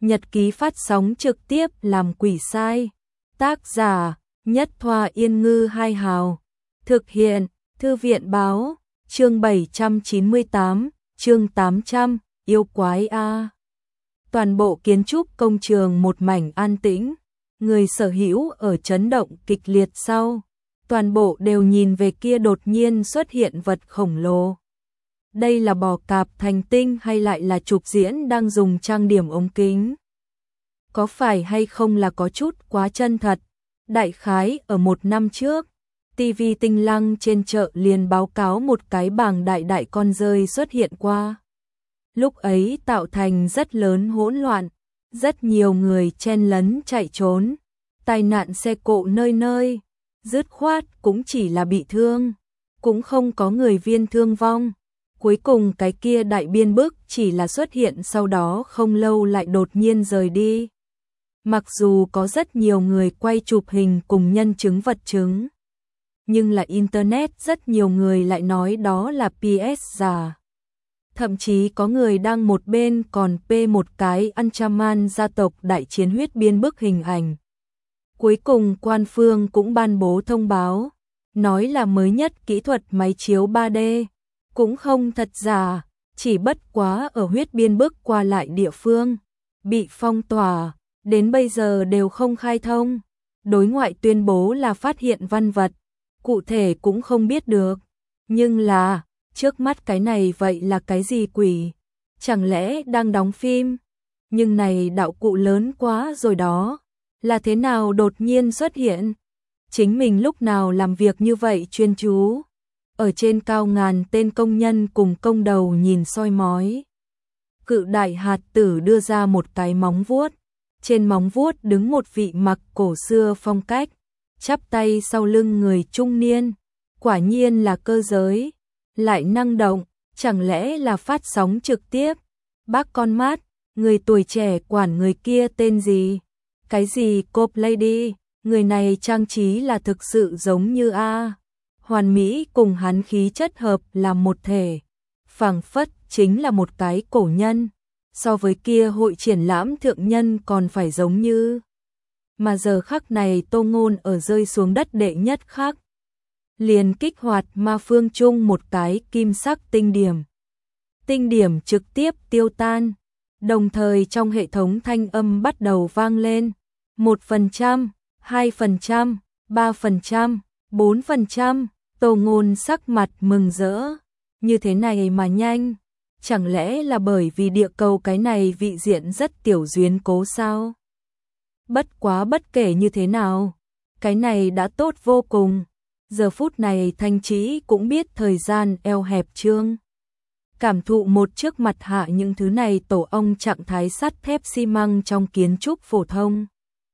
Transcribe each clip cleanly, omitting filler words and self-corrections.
Nhật ký phát sóng trực tiếp làm quỷ sai. Tác giả Nhất Thoa Yên Ngư Hai Hào. Thực hiện Thư viện Báo. Chương 798, chương 800, yêu quái a. Toàn bộ kiến trúc công trường một mảnh an tĩnh, người sở hữu ở chấn động kịch liệt sau, toàn bộ đều nhìn về kia đột nhiên xuất hiện vật khổng lồ. Đây là bò cạp thành tinh hay lại là trục diễn đang dùng trang điểm ống kính? Có phải hay không là có chút quá chân thật? Đại khái ở 1 năm trước, TV Tinh Lăng trên chợ liền báo cáo một cái bảng đại con dơi xuất hiện qua. Lúc ấy tạo thành rất lớn hỗn loạn, rất nhiều người chen lấn chạy trốn, tai nạn xe cộ nơi nơi, dứt khoát cũng chỉ là bị thương, cũng không có người viên thương vong. Cuối cùng cái kia đại biên bức chỉ là xuất hiện sau đó không lâu lại đột nhiên rời đi. Mặc dù có rất nhiều người quay chụp hình cùng nhân chứng vật chứng, nhưng là Internet rất nhiều người lại nói đó là PS giả. Thậm chí có người đăng một bên còn p một cái Anchaman gia tộc đại chiến huyết biên bức hình ảnh. Cuối cùng quan phương cũng ban bố thông báo, nói là mới nhất kỹ thuật máy chiếu 3D, cũng không thật giả, chỉ bất quá ở huyết biên bức qua lại địa phương, bị phong tỏa, đến bây giờ đều không khai thông. Đối ngoại tuyên bố là phát hiện văn vật, cụ thể cũng không biết được, nhưng là trước mắt cái này vậy là cái gì quỷ? Chẳng lẽ đang đóng phim? Nhưng này đạo cụ lớn quá rồi đó, là thế nào đột nhiên xuất hiện? Chính mình lúc nào làm việc như vậy chuyên chú? Ở trên cao ngàn tên công nhân cùng công đầu nhìn soi mói. Cự đại hạt tử đưa ra một cái móng vuốt, trên móng vuốt đứng một vị mặc cổ xưa phong cách, chắp tay sau lưng người trung niên, quả nhiên là cơ giới, lại năng động, chẳng lẽ là phát sóng trực tiếp? Bác con mát, người tuổi trẻ quản người kia tên gì? Cái gì Cop Lady, người này trang trí là thực sự giống như a. Hoàn mỹ cùng hắn khí chất hợp làm một thể, phảng phất chính là một cái cổ nhân, so với kia hội triển lãm thượng nhân còn phải giống như. Mà giờ khắc này Tô Ngôn ở rơi xuống đất đệ nhất khắc, liền kích hoạt ma phương chung một cái kim sắc tinh điểm. Tinh điểm trực tiếp tiêu tan, đồng thời trong hệ thống thanh âm bắt đầu vang lên, 1%, 2%, 3%, 4%, Tô Ngôn sắc mặt mừng rỡ, như thế này mà nhanh, chẳng lẽ là bởi vì địa cầu cái này vị diện rất tiểu duyên cố sao? Bất quá bất kể như thế nào, cái này đã tốt vô cùng. Giờ phút này Thanh Trĩ cũng biết thời gian eo hẹp trương. Cảm thụ một trước mặt hạ những thứ này tổ ong trạng thái sắt thép xi măng trong kiến trúc phổ thông.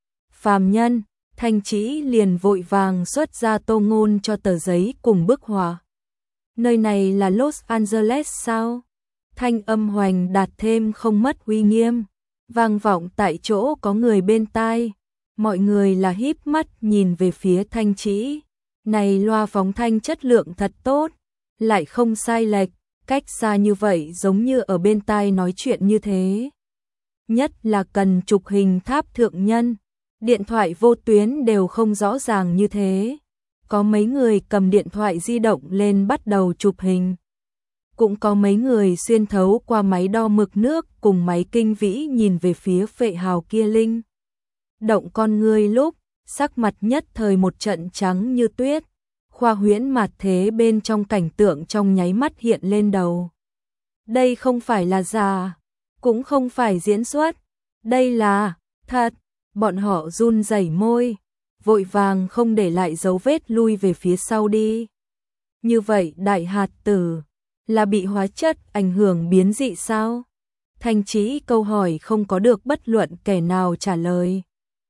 Phàm nhân, Thanh Trĩ liền vội vàng xuất ra Tô Ngôn cho tờ giấy cùng bức họa. Nơi này là Los Angeles sao? Thanh âm hoành đạt thêm không mất uy nghiêm, vang vọng tại chỗ có người bên tai. Mọi người là híp mắt nhìn về phía Thanh Trĩ. Này loa phóng thanh chất lượng thật tốt, lại không sai lệch, cách xa như vậy giống như ở bên tai nói chuyện như thế. Nhất là cần chụp hình tháp thượng nhân, điện thoại vô tuyến đều không rõ ràng như thế. Có mấy người cầm điện thoại di động lên bắt đầu chụp hình. Cũng có mấy người xuyên thấu qua máy đo mực nước cùng máy kinh vĩ nhìn về phía phệ hào kia linh. Động con người lúc, sắc mặt nhất thời một trận trắng như tuyết, khoa huyễn mạt thế bên trong cảnh tượng trong nháy mắt hiện lên đầu. Đây không phải là giả, cũng không phải diễn xuất, đây là thật. Bọn họ run rẩy môi, vội vàng không để lại dấu vết lui về phía sau đi. Như vậy đại hạt tử là bị hóa chất ảnh hưởng biến dị sao? Thanh Trĩ câu hỏi không có được bất luận kẻ nào trả lời.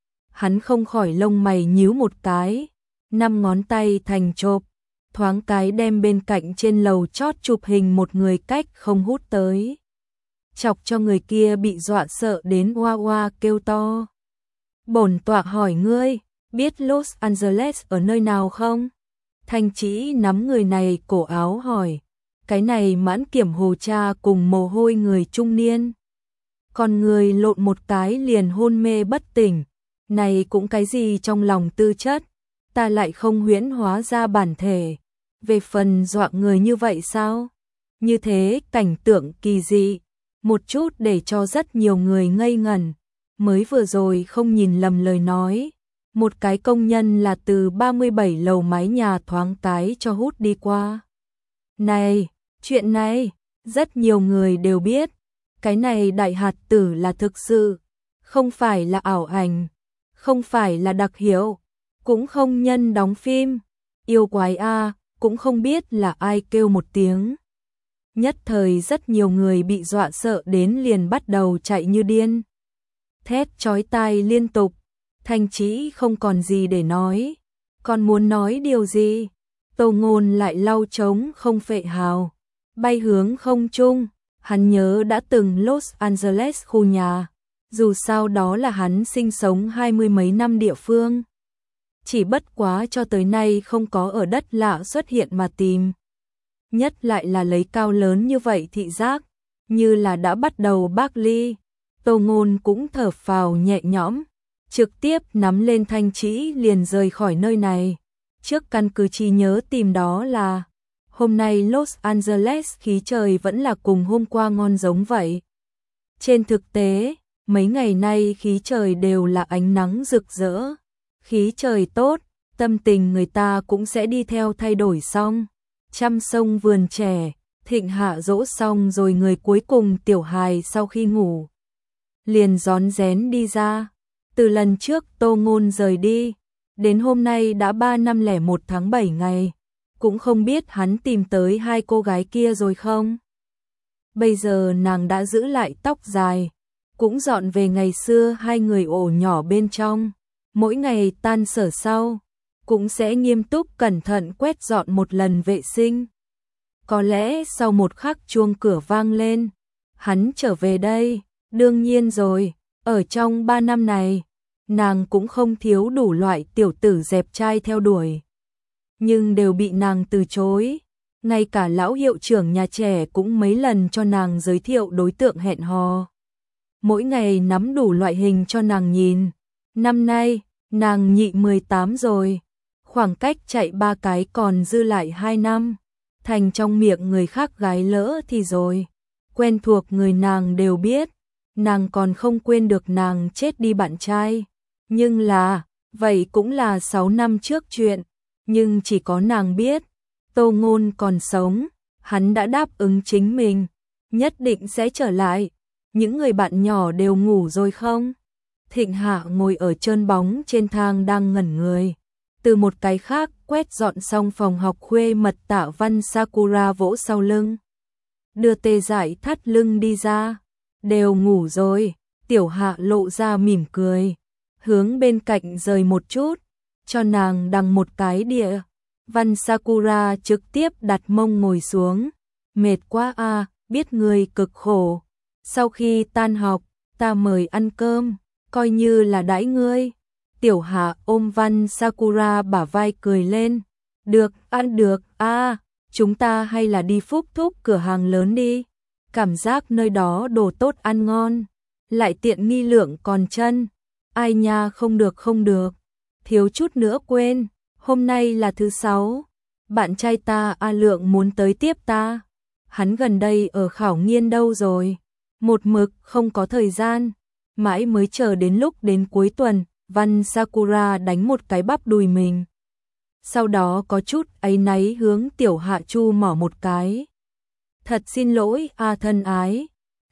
Hắn không khỏi lông mày nhíu một cái, 5 ngón tay thành chộp, thoáng cái đem bên cạnh trên lầu chót chụp hình một người cách không hút tới. Chọc cho người kia bị dọa sợ đến oa oa kêu to. Bổn tọa hỏi ngươi, biết Los Angeles ở nơi nào không? Thanh Trĩ nắm người này cổ áo hỏi, cái này mãn kiểm hồ cha cùng mồ hôi người trung niên. Còn người lộn một cái liền hôn mê bất tỉnh. Này cũng cái gì trong lòng tư chất, ta lại không huyễn hóa ra bản thể. Về phần dọa người như vậy sao? Như thế cảnh tượng kỳ dị, một chút để cho rất nhiều người ngây ngẩn. Mới vừa rồi không nhìn lầm lời nói, một cái công nhân là từ 37 lầu mái nhà thoáng cái cho hút đi qua. Này, chuyện này, rất nhiều người đều biết, cái này đại hạt tử là thực sự, không phải là ảo ảnh, không phải là đặc hiệu, cũng không nhân đóng phim, yêu quái a, cũng không biết là ai kêu một tiếng. Nhất thời rất nhiều người bị dọa sợ đến liền bắt đầu chạy như điên. Thét chói tai liên tục, Thanh Chỉ không còn gì để nói, còn muốn nói điều gì? Tô Ngôn lại lau trống không phệ hào, bay hướng không trung, hắn nhớ đã từng Los Angeles khu nhà, dù sao đó là hắn sinh sống 20 mấy năm địa phương. Chỉ bất quá cho tới nay không có ở đất lạ xuất hiện mà tìm. Nhất lại là lấy cao lớn như vậy thị giác, như là đã bắt đầu bác ly. Tô Ngôn cũng thở phào nhẹ nhõm, trực tiếp nắm lên Thanh Chỉ liền rời khỏi nơi này. Trước căn cứ chỉ nhớ tìm đó là, hôm nay Los Angeles khí trời vẫn là cùng hôm qua ngon giống vậy. Trên thực tế, mấy ngày nay khí trời đều là ánh nắng rực rỡ. Khí trời tốt, tâm tình người ta cũng sẽ đi theo thay đổi xong. Trăm sông vườn trẻ, Thịnh Hạ dỗ xong rồi người cuối cùng Tiểu Hài sau khi ngủ liền rón rén đi ra. Từ lần trước Tô Ngôn rời đi, đến hôm nay đã 3 năm 01 tháng 7 ngày, cũng không biết hắn tìm tới hai cô gái kia rồi không. Bây giờ nàng đã giữ lại tóc dài, cũng dọn về ngày xưa hai người ổ nhỏ bên trong. Mỗi ngày tan sở sau, cũng sẽ nghiêm túc cẩn thận quét dọn một lần vệ sinh. Có lẽ sau một khắc chuông cửa vang lên, hắn trở về đây, đương nhiên rồi, ở trong 3 năm này, nàng cũng không thiếu đủ loại tiểu tử dẹp trai theo đuổi. Nhưng đều bị nàng từ chối, ngay cả lão hiệu trưởng nhà trẻ cũng mấy lần cho nàng giới thiệu đối tượng hẹn hò. Mỗi ngày nắm đủ loại hình cho nàng nhìn. Năm nay, nàng nhị 18 rồi, khoảng cách chạy 3 cái còn dư lại 2 năm, thành trong miệng người khác gái lỡ thì rồi. Quen thuộc người nàng đều biết, nàng còn không quên được nàng chết đi bạn trai. Nhưng là, vậy cũng là 6 năm trước chuyện, nhưng chỉ có nàng biết, Tô Ngôn còn sống, hắn đã đáp ứng chính mình, nhất định sẽ trở lại. Những người bạn nhỏ đều ngủ rồi không? Thịnh Hạ ngồi ở trơn bóng trên thang đang ngẩn người. Từ một cái khác quét dọn xong phòng học khuê mật Tạ Văn Sakura vỗ sau lưng. Đưa tê dại thắt lưng đi ra. Đều ngủ rồi. Tiểu Hạ lộ ra mỉm cười. Hướng bên cạnh rời một chút. Cho nàng đằng một cái đĩa. Văn Sakura trực tiếp đặt mông ngồi xuống. Mệt quá à, biết người cực khổ. Sau khi tan học, ta mời ăn cơm, coi như là đãi ngươi. Tiểu Hạ ôm Văn Sakura bả vai cười lên. Được, ăn được, chúng ta hay là đi Phúc Thúc cửa hàng lớn đi. Cảm giác nơi đó đồ tốt ăn ngon, lại tiện nghi lượng còn chân. Ai nha, không được không được. Thiếu chút nữa quên, hôm nay là thứ 6. Bạn trai ta A Lượng muốn tới tiếp ta. Hắn gần đây ở Khảo Nghiên đâu rồi? Một mực không có thời gian, mãi mới chờ đến lúc đến cuối tuần, Văn Sakura đánh một cái bắp đùi mình. Sau đó có chút áy náy hướng Tiểu Hạ chu mỏ một cái. Thật xin lỗi thân ái,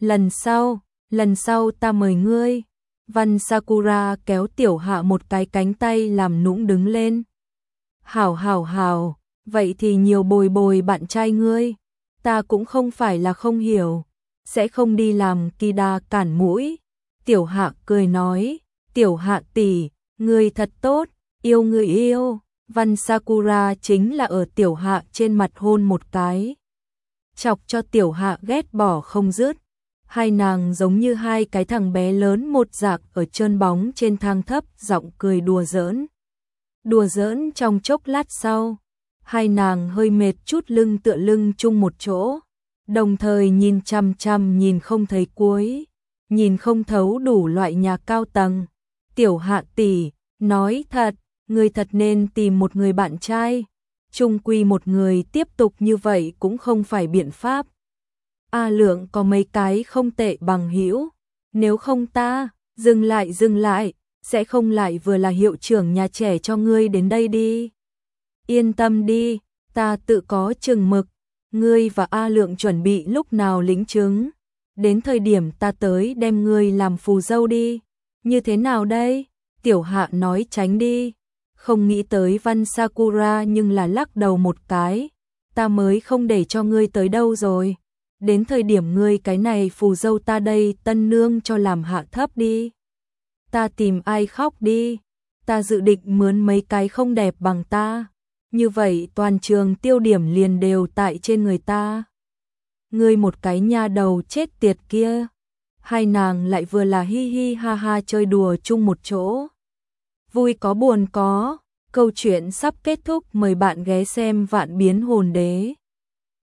lần sau ta mời ngươi. Văn Sakura kéo Tiểu Hạ một cái cánh tay làm nũng đứng lên. Hảo, vậy thì nhiều bồi bồi bạn trai ngươi, ta cũng không phải là không hiểu. Sẽ không đi làm kỳ đà cản mũi. Tiểu Hạ cười nói, Tiểu Hạ tỷ, người thật tốt, yêu người yêu. Văn Sakura chính là ở Tiểu Hạ trên mặt hôn một cái, chọc cho Tiểu Hạ ghét bỏ không dứt. Hai nàng giống như hai cái thằng bé lớn một dạng ở trơn bóng trên thang thấp, giọng cười đùa giỡn trong chốc lát sau. Hai nàng hơi mệt chút lưng tựa lưng chung một chỗ, đồng thời nhìn chằm chằm nhìn không thấy cuối. nhìn không thấu đủ loại nhà cao tầng. Tiểu Hạ tỷ, nói thật, ngươi thật nên tìm một người bạn trai. Chung quy một người tiếp tục như vậy cũng không phải biện pháp. A Lượng có mấy cái không tệ bằng hữu, nếu không ta, dừng lại, sẽ không lại vừa là hiệu trưởng nhà trẻ cho ngươi đến đây đi. Yên tâm đi, ta tự có chừng mực, ngươi và A Lượng chuẩn bị lúc nào lĩnh chứng, đến thời điểm ta tới đem ngươi làm phù dâu đi. Như thế nào đây? Tiểu Hạ nói tránh đi, không nghĩ tới Văn Sakura nhưng là lắc đầu một cái, ta mới không để cho ngươi tới đâu rồi. Đến thời điểm ngươi cái này phù dâu ta đây tân nương cho làm hạ thấp đi. Ta tìm ai khóc đi, ta dự định mướn mấy cái không đẹp bằng ta. Như vậy toàn trường tiêu điểm liền đều tại trên người ta. Ngươi một cái nha đầu chết tiệt kia. Hai nàng lại vừa là hi hi ha ha chơi đùa chung một chỗ. Vui có buồn có, câu chuyện sắp kết thúc, mời bạn ghé xem Vạn Biến Hồn Đế.